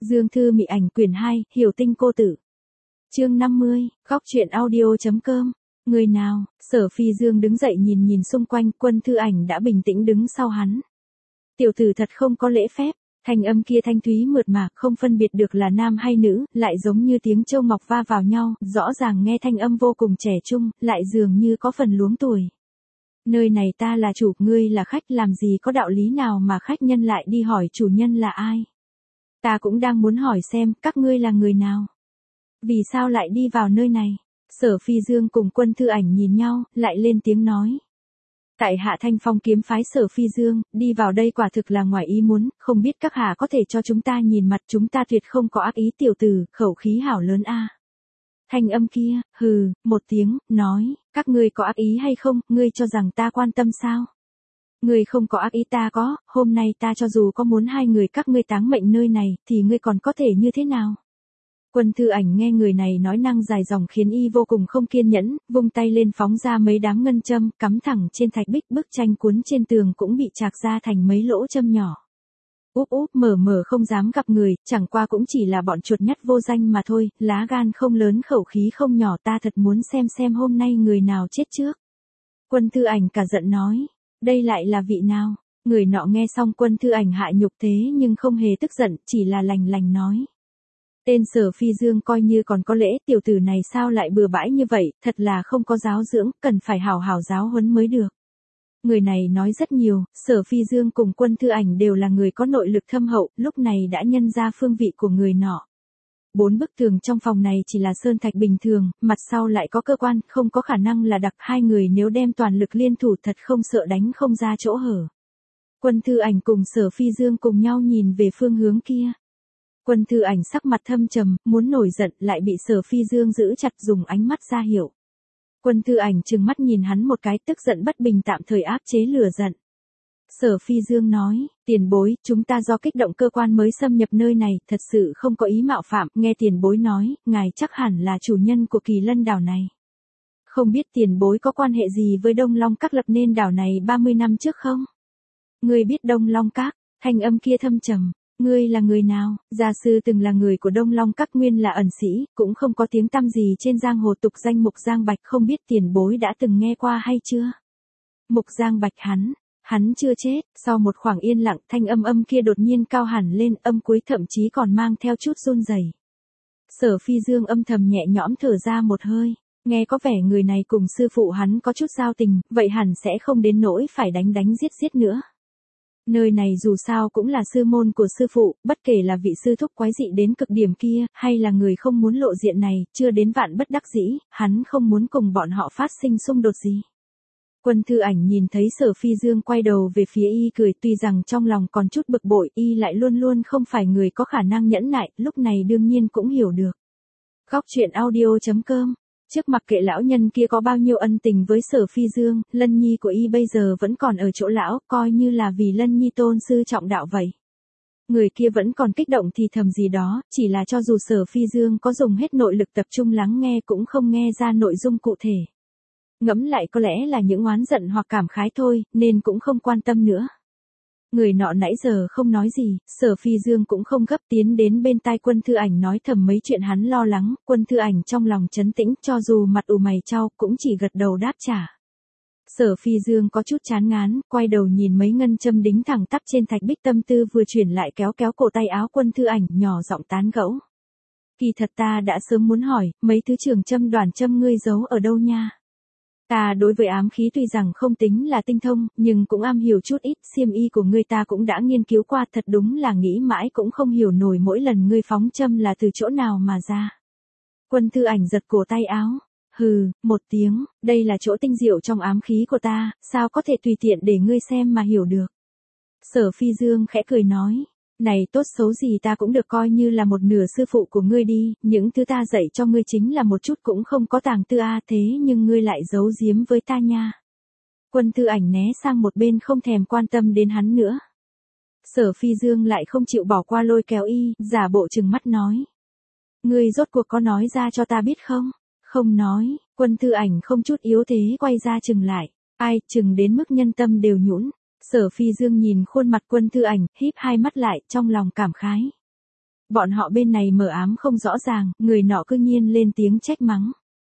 Dương Thư Mị Ảnh quyển 2, Hiểu Tinh Cô Tử. Chương 50, góc truyện audio.com. Người nào? Sở Phi Dương đứng dậy nhìn xung quanh, Quân Thư Ảnh đã bình tĩnh đứng sau hắn. Tiểu tử thật không có lễ phép, thanh âm kia thanh thúy mượt mà, không phân biệt được là nam hay nữ, lại giống như tiếng châu ngọc va vào nhau, rõ ràng nghe thanh âm vô cùng trẻ trung, lại dường như có phần luống tuổi. Nơi này ta là chủ, ngươi là khách, làm gì có đạo lý nào mà khách nhân lại đi hỏi chủ nhân là ai? Ta cũng đang muốn hỏi xem, các ngươi là người nào? Vì sao lại đi vào nơi này? Sở Phi Dương cùng Quân Thư Ảnh nhìn nhau, lại lên tiếng nói. Tại hạ Thanh Phong kiếm phái Sở Phi Dương, đi vào đây quả thực là ngoài ý muốn, không biết các hạ có thể cho chúng ta nhìn mặt, chúng ta tuyệt không có ác ý. Tiểu tử, khẩu khí hảo lớn a. Thanh âm kia, hừ, một tiếng, nói, các ngươi có ác ý hay không, ngươi cho rằng ta quan tâm sao? Ngươi không có ác ý, ta có, hôm nay ta cho dù có muốn hai người các ngươi táng mệnh nơi này, thì ngươi còn có thể như thế nào? Quân Thư Ảnh nghe người này nói năng dài dòng khiến y vô cùng không kiên nhẫn, vung tay lên phóng ra mấy đám ngân châm, cắm thẳng trên thạch bích, bức tranh cuốn trên tường cũng bị chạc ra thành mấy lỗ châm nhỏ. Úp úp mở không dám gặp người, chẳng qua cũng chỉ là bọn chuột nhắt vô danh mà thôi, lá gan không lớn khẩu khí không nhỏ, ta thật muốn xem hôm nay người nào chết trước. Quân Thư Ảnh cả giận nói, đây lại là vị nào? Người nọ nghe xong Quân Thư Ảnh hạ nhục thế nhưng không hề tức giận, chỉ là lành lành nói. Tên Sở Phi Dương coi như còn có lễ, tiểu tử này sao lại bừa bãi như vậy, thật là không có giáo dưỡng, cần phải hảo hảo giáo huấn mới được. Người này nói rất nhiều, Sở Phi Dương cùng Quân Thư Ảnh đều là người có nội lực thâm hậu, lúc này đã nhân ra phương vị của người nọ. 4 bức tường trong phòng này chỉ là sơn thạch bình thường, mặt sau lại có cơ quan, không có khả năng là đặc, hai người nếu đem toàn lực liên thủ thật không sợ đánh không ra chỗ hở. Quân Thư Ảnh cùng Sở Phi Dương cùng nhau nhìn về phương hướng kia. Quân Thư Ảnh sắc mặt thâm trầm, muốn nổi giận, lại bị Sở Phi Dương giữ chặt dùng ánh mắt ra hiệu. Quân Thư Ảnh trừng mắt nhìn hắn một cái, tức giận bất bình tạm thời áp chế lửa giận. Sở Phi Dương nói, tiền bối, chúng ta do kích động cơ quan mới xâm nhập nơi này, thật sự không có ý mạo phạm, nghe tiền bối nói, ngài chắc hẳn là chủ nhân của Kỳ Lân đảo này. Không biết tiền bối có quan hệ gì với Đông Long Các lập nên đảo này 30 năm trước không? Ngươi biết Đông Long Các? Thanh âm kia thâm trầm. Ngươi là người nào? Gia sư từng là người của Đông Long Các, nguyên là ẩn sĩ, cũng không có tiếng tăm gì trên giang hồ, tục danh Mục Giang Bạch, không biết tiền bối đã từng nghe qua hay chưa? Mục Giang Bạch hắn chưa chết. Sau một khoảng yên lặng, thanh âm kia đột nhiên cao hẳn lên, âm cuối thậm chí còn mang theo chút run rẩy. Sở Phi Dương âm thầm nhẹ nhõm thở ra một hơi, nghe có vẻ người này cùng sư phụ hắn có chút giao tình, vậy hẳn sẽ không đến nỗi phải đánh giết nữa. Nơi này dù sao cũng là sư môn của sư phụ, bất kể là vị sư thúc quái dị đến cực điểm kia, hay là người không muốn lộ diện này, chưa đến vạn bất đắc dĩ, hắn không muốn cùng bọn họ phát sinh xung đột gì. Quân Thư Ảnh nhìn thấy Sở Phi Dương quay đầu về phía y cười, tuy rằng trong lòng còn chút bực bội, y lại luôn luôn không phải người có khả năng nhẫn nại, lúc này đương nhiên cũng hiểu được. Góc truyện audio.com. Trước mặc kệ lão nhân kia có bao nhiêu ân tình với Sở Phi Dương, Lân Nhi của y bây giờ vẫn còn ở chỗ lão, coi như là vì Lân Nhi tôn sư trọng đạo vậy. Người kia vẫn còn kích động thì thầm gì đó, chỉ là cho dù Sở Phi Dương có dùng hết nội lực tập trung lắng nghe cũng không nghe ra nội dung cụ thể. Ngẫm lại có lẽ là những oán giận hoặc cảm khái thôi, nên cũng không quan tâm nữa. Người nọ nãy giờ không nói gì, Sở Phi Dương cũng không gấp, tiến đến bên tai Quân Thư Ảnh nói thầm mấy chuyện hắn lo lắng, Quân Thư Ảnh trong lòng trấn tĩnh, cho dù mặt ủ mày chau cũng chỉ gật đầu đáp trả. Sở Phi Dương có chút chán ngán, quay đầu nhìn mấy ngân châm đính thẳng tắp trên thạch bích, tâm tư vừa chuyển lại kéo cổ tay áo Quân Thư Ảnh, nhỏ giọng tán gẫu. Kỳ thật ta đã sớm muốn hỏi, mấy thứ trường châm đoàn châm ngươi giấu ở đâu nha? Ta đối với ám khí tuy rằng không tính là tinh thông, nhưng cũng am hiểu chút ít, xiêm y của ngươi ta cũng đã nghiên cứu qua, thật đúng là nghĩ mãi cũng không hiểu nổi mỗi lần ngươi phóng châm là từ chỗ nào mà ra. Quân Thư Ảnh giật cổ tay áo, hừ, một tiếng, đây là chỗ tinh diệu trong ám khí của ta, sao có thể tùy tiện để ngươi xem mà hiểu được. Sở Phi Dương khẽ cười nói, này tốt xấu gì ta cũng được coi như là một nửa sư phụ của ngươi đi, những thứ ta dạy cho ngươi chính là một chút cũng không có tàng tư thế nhưng ngươi lại giấu giếm với ta nha. Quân Thư Ảnh né sang một bên không thèm quan tâm đến hắn nữa. Sở Phi Dương lại không chịu bỏ qua, lôi kéo y, giả bộ trừng mắt nói. Ngươi rốt cuộc có nói ra cho ta biết không? Không nói. Quân Thư Ảnh không chút yếu thế quay ra chừng lại. Ai, chừng đến mức nhân tâm đều nhũn. Sở Phi Dương nhìn khuôn mặt Quân Thư Ảnh, híp hai mắt lại, trong lòng cảm khái. Bọn họ bên này mờ ám không rõ ràng, người nọ cư nhiên lên tiếng trách mắng.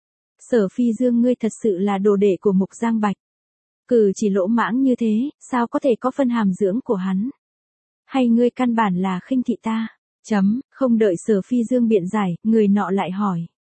Sở Phi Dương ngươi thật sự là đồ đệ của Mục Giang Bạch. Cử chỉ lỗ mãng như thế, sao có thể có phân hàm dưỡng của hắn? Hay ngươi căn bản là khinh thị ta? Không đợi Sở Phi Dương biện giải, người nọ lại hỏi.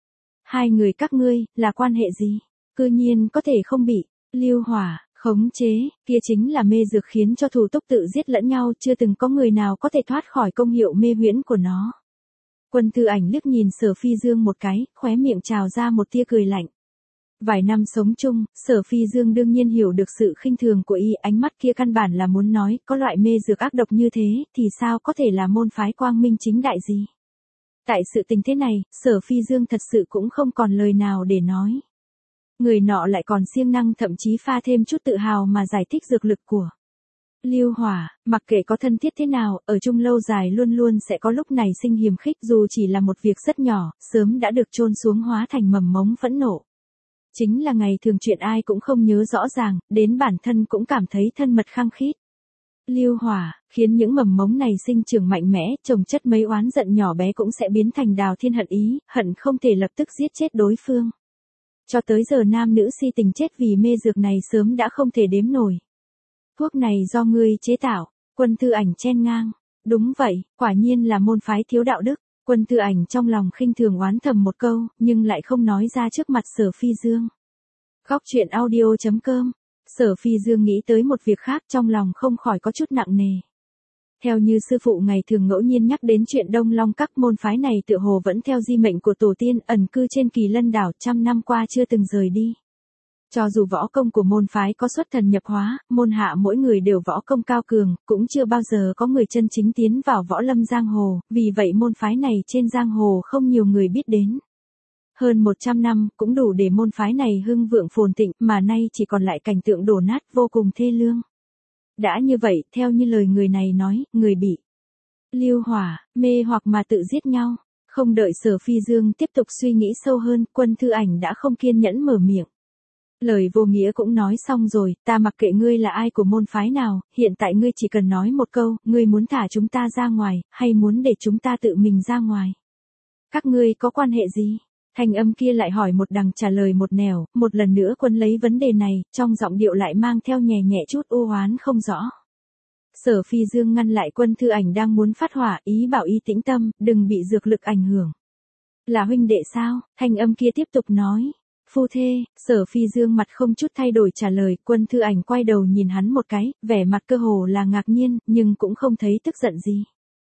Hai người các ngươi, là quan hệ gì? Cư nhiên có thể không bị lưu hỏa khống chế, kia chính là mê dược khiến cho thủ túc tự giết lẫn nhau, chưa từng có người nào có thể thoát khỏi công hiệu mê huyễn của nó. Quân Thư Ảnh liếc nhìn Sở Phi Dương một cái, khóe miệng trào ra một tia cười lạnh. Vài năm sống chung, Sở Phi Dương đương nhiên hiểu được sự khinh thường của y, ánh mắt kia căn bản là muốn nói, có loại mê dược ác độc như thế, thì sao có thể là môn phái quang minh chính đại gì. Tại sự tình thế này, Sở Phi Dương thật sự cũng không còn lời nào để nói. Người nọ lại còn siêng năng thậm chí pha thêm chút tự hào mà giải thích dược lực của lưu hỏa, mặc kệ có thân thiết thế nào, ở chung lâu dài luôn luôn sẽ có lúc này sinh hiềm khích, dù chỉ là một việc rất nhỏ, sớm đã được chôn xuống hóa thành mầm mống phẫn nộ. Chính là ngày thường chuyện ai cũng không nhớ rõ ràng, đến bản thân cũng cảm thấy thân mật khăng khít. Lưu hỏa, khiến những mầm mống này sinh trưởng mạnh mẽ, trồng chất mấy oán giận nhỏ bé cũng sẽ biến thành đào thiên hận ý, hận không thể lập tức giết chết đối phương. Cho tới giờ nam nữ si tình chết vì mê dược này sớm đã không thể đếm nổi. Thuốc này do ngươi chế tạo, Quân Thư Ảnh chen ngang. Đúng vậy, quả nhiên là môn phái thiếu đạo đức. Quân Thư Ảnh trong lòng khinh thường oán thầm một câu, nhưng lại không nói ra trước mặt Sở Phi Dương. Góc truyện audio.com. Sở Phi Dương nghĩ tới một việc khác, trong lòng không khỏi có chút nặng nề. Theo như sư phụ ngày thường ngẫu nhiên nhắc đến chuyện Đông Long các môn phái này tựa hồ vẫn theo di mệnh của tổ tiên ẩn cư trên Kỳ Lân đảo trăm năm qua chưa từng rời đi. Cho dù võ công của môn phái có xuất thần nhập hóa, môn hạ mỗi người đều võ công cao cường, cũng chưa bao giờ có người chân chính tiến vào võ lâm giang hồ, vì vậy môn phái này trên giang hồ không nhiều người biết đến. Hơn 100 năm cũng đủ để môn phái này hưng vượng phồn thịnh, mà nay chỉ còn lại cảnh tượng đổ nát vô cùng thê lương. Đã như vậy, theo như lời người này nói, người bị lưu hỏa, mê hoặc mà tự giết nhau. Không đợi Sở Phi Dương tiếp tục suy nghĩ sâu hơn, Quân Thư Ảnh đã không kiên nhẫn mở miệng. Lời vô nghĩa cũng nói xong rồi, ta mặc kệ ngươi là ai của môn phái nào, hiện tại ngươi chỉ cần nói một câu, ngươi muốn thả chúng ta ra ngoài, hay muốn để chúng ta tự mình ra ngoài. Các ngươi có quan hệ gì? Thanh âm kia lại hỏi một đằng trả lời một nẻo, một lần nữa Quân lấy vấn đề này, trong giọng điệu lại mang theo nhẹ nhẹ chút u oán không rõ. Sở Phi Dương ngăn lại Quân Thư Ảnh đang muốn phát hỏa, ý bảo y tĩnh tâm, đừng bị dược lực ảnh hưởng. Là huynh đệ sao? Thanh âm kia tiếp tục nói. Phu thê, Sở Phi Dương mặt không chút thay đổi trả lời, Quân Thư Ảnh quay đầu nhìn hắn một cái, vẻ mặt cơ hồ là ngạc nhiên, nhưng cũng không thấy tức giận gì.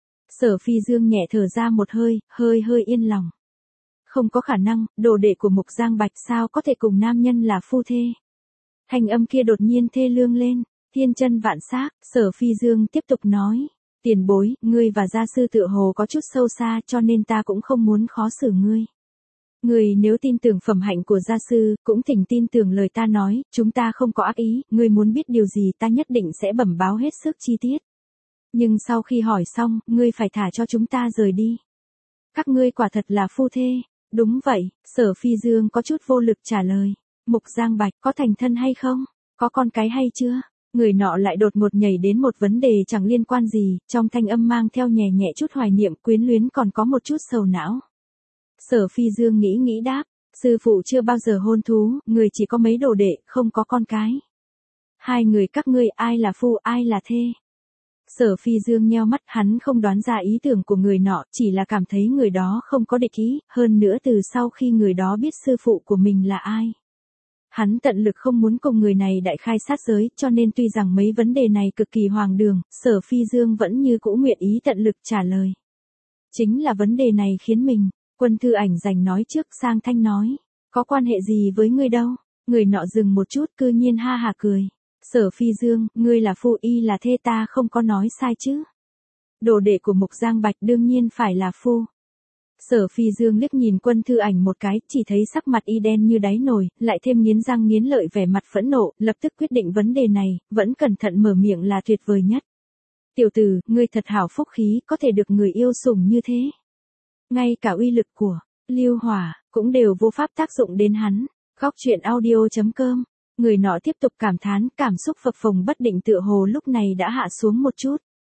Sở Phi Dương nhẹ thở ra một hơi, hơi yên lòng. Không có khả năng, đồ đệ của Mục Giang Bạch sao có thể cùng nam nhân là phu thê. Thanh âm kia đột nhiên thê lương lên, thiên chân vạn xác, Sở Phi Dương tiếp tục nói. Tiền bối, ngươi và gia sư tựa hồ có chút sâu xa cho nên ta cũng không muốn khó xử ngươi. Ngươi nếu tin tưởng phẩm hạnh của gia sư, cũng thỉnh tin tưởng lời ta nói, chúng ta không có ác ý, ngươi muốn biết điều gì ta nhất định sẽ bẩm báo hết sức chi tiết. Nhưng sau khi hỏi xong, ngươi phải thả cho chúng ta rời đi. Các ngươi quả thật là phu thê. Đúng vậy, Sở Phi Dương có chút vô lực trả lời. Mục Giang Bạch có thành thân hay không? Có con cái hay chưa? Người nọ lại đột ngột nhảy đến một vấn đề chẳng liên quan gì, trong thanh âm mang theo nhẹ nhẹ chút hoài niệm quyến luyến còn có một chút sầu não. Sở Phi Dương nghĩ đáp, sư phụ chưa bao giờ hôn thú, người chỉ có mấy đồ đệ, không có con cái. Hai người các ngươi ai là phu ai là thê? Sở Phi Dương nheo mắt, hắn không đoán ra ý tưởng của người nọ, chỉ là cảm thấy người đó không có địch ý, hơn nữa từ sau khi người đó biết sư phụ của mình là ai. Hắn tận lực không muốn cùng người này đại khai sát giới, cho nên tuy rằng mấy vấn đề này cực kỳ hoang đường, Sở Phi Dương vẫn như cũ nguyện ý tận lực trả lời. Chính là vấn đề này khiến mình, Quân Thư Ảnh giành nói trước sang thanh nói, có quan hệ gì với ngươi đâu? Người nọ dừng một chút cư nhiên ha hà cười. Sở Phi Dương, ngươi là phu y là thê ta không có nói sai chứ. Đồ đệ của Mục Giang Bạch đương nhiên phải là phu. Sở Phi Dương liếc nhìn Quân Thư Ảnh một cái, chỉ thấy sắc mặt y đen như đáy nồi, lại thêm nghiến răng nghiến lợi vẻ mặt phẫn nộ, lập tức quyết định vấn đề này, vẫn cẩn thận mở miệng là tuyệt vời nhất. Tiểu tử, ngươi thật hảo phúc khí, có thể được người yêu sủng như thế. Ngay cả uy lực của lưu hỏa cũng đều vô pháp tác dụng đến hắn. Góc truyện audio.com. Người nọ tiếp tục cảm thán, cảm xúc phập phồng bất định tựa hồ lúc này đã hạ xuống một chút.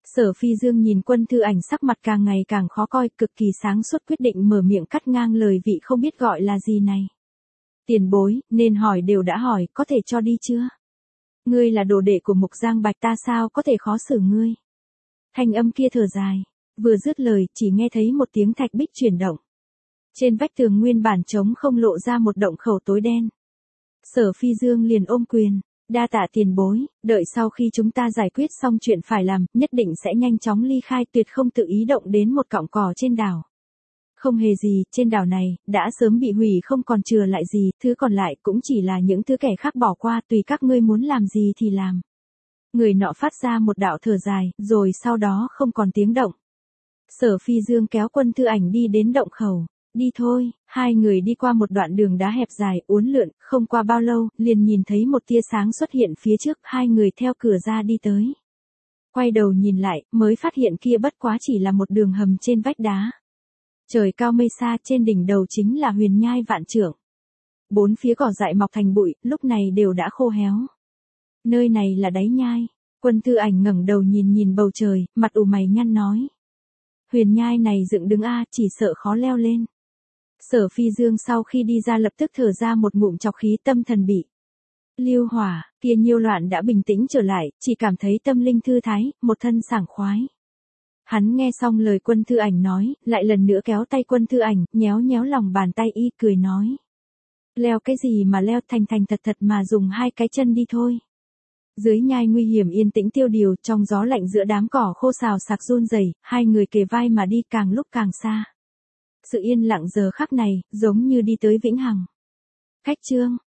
Sở Phi Dương nhìn Quân Thư Ảnh sắc mặt càng ngày càng khó coi, cực kỳ sáng suốt quyết định mở miệng cắt ngang lời vị không biết gọi là gì này. Tiền bối, nên hỏi đều đã hỏi, có thể cho đi chưa? Ngươi là đồ đệ của Mục Giang Bạch, ta sao có thể khó xử ngươi? Thanh âm kia thở dài, vừa dứt lời chỉ nghe thấy một tiếng thạch bích chuyển động. Trên vách tường nguyên bản trống không lộ ra một động khẩu tối đen. Sở Phi Dương liền ôm quyền, đa tạ tiền bối, đợi sau khi chúng ta giải quyết xong chuyện phải làm, nhất định sẽ nhanh chóng ly khai, tuyệt không tự ý động đến một cọng cỏ trên đảo. Không hề gì, trên đảo này, đã sớm bị hủy không còn chừa lại gì, thứ còn lại cũng chỉ là những thứ kẻ khác bỏ qua, tùy các ngươi muốn làm gì thì làm. Người nọ phát ra một đạo thở dài, rồi sau đó không còn tiếng động. Sở Phi Dương kéo Quân Thư Ảnh đi đến động khẩu. Đi thôi, hai người đi qua một đoạn đường đá hẹp dài, uốn lượn, không qua bao lâu, liền nhìn thấy một tia sáng xuất hiện phía trước, hai người theo cửa ra đi tới. Quay đầu nhìn lại, mới phát hiện kia bất quá chỉ là một đường hầm trên vách đá. Trời cao mây xa, trên đỉnh đầu chính là huyền nhai vạn trượng. Bốn phía cỏ dại mọc thành bụi, lúc này đều đã khô héo. Nơi này là đáy nhai. Quân Thư Ảnh ngẩng đầu nhìn nhìn bầu trời, mặt ủ mày nhăn nói. Huyền nhai này dựng đứng chỉ sợ khó leo lên. Sở Phi Dương sau khi đi ra lập tức thở ra một ngụm trọc khí, tâm thần bị lưu hỏa, kia nhiêu loạn đã bình tĩnh trở lại, chỉ cảm thấy tâm linh thư thái, một thân sảng khoái. Hắn nghe xong lời Quân Thư Ảnh nói, lại lần nữa kéo tay Quân Thư Ảnh, nhéo nhéo lòng bàn tay y, cười nói. Leo cái gì mà leo, thành thành thật thật mà dùng hai cái chân đi thôi. Dưới nhai nguy hiểm yên tĩnh tiêu điều, trong gió lạnh giữa đám cỏ khô xào xạc run rẩy, hai người kề vai mà đi, càng lúc càng xa. Sự yên lặng giờ khắc này, giống như đi tới vĩnh hằng. Khách chương.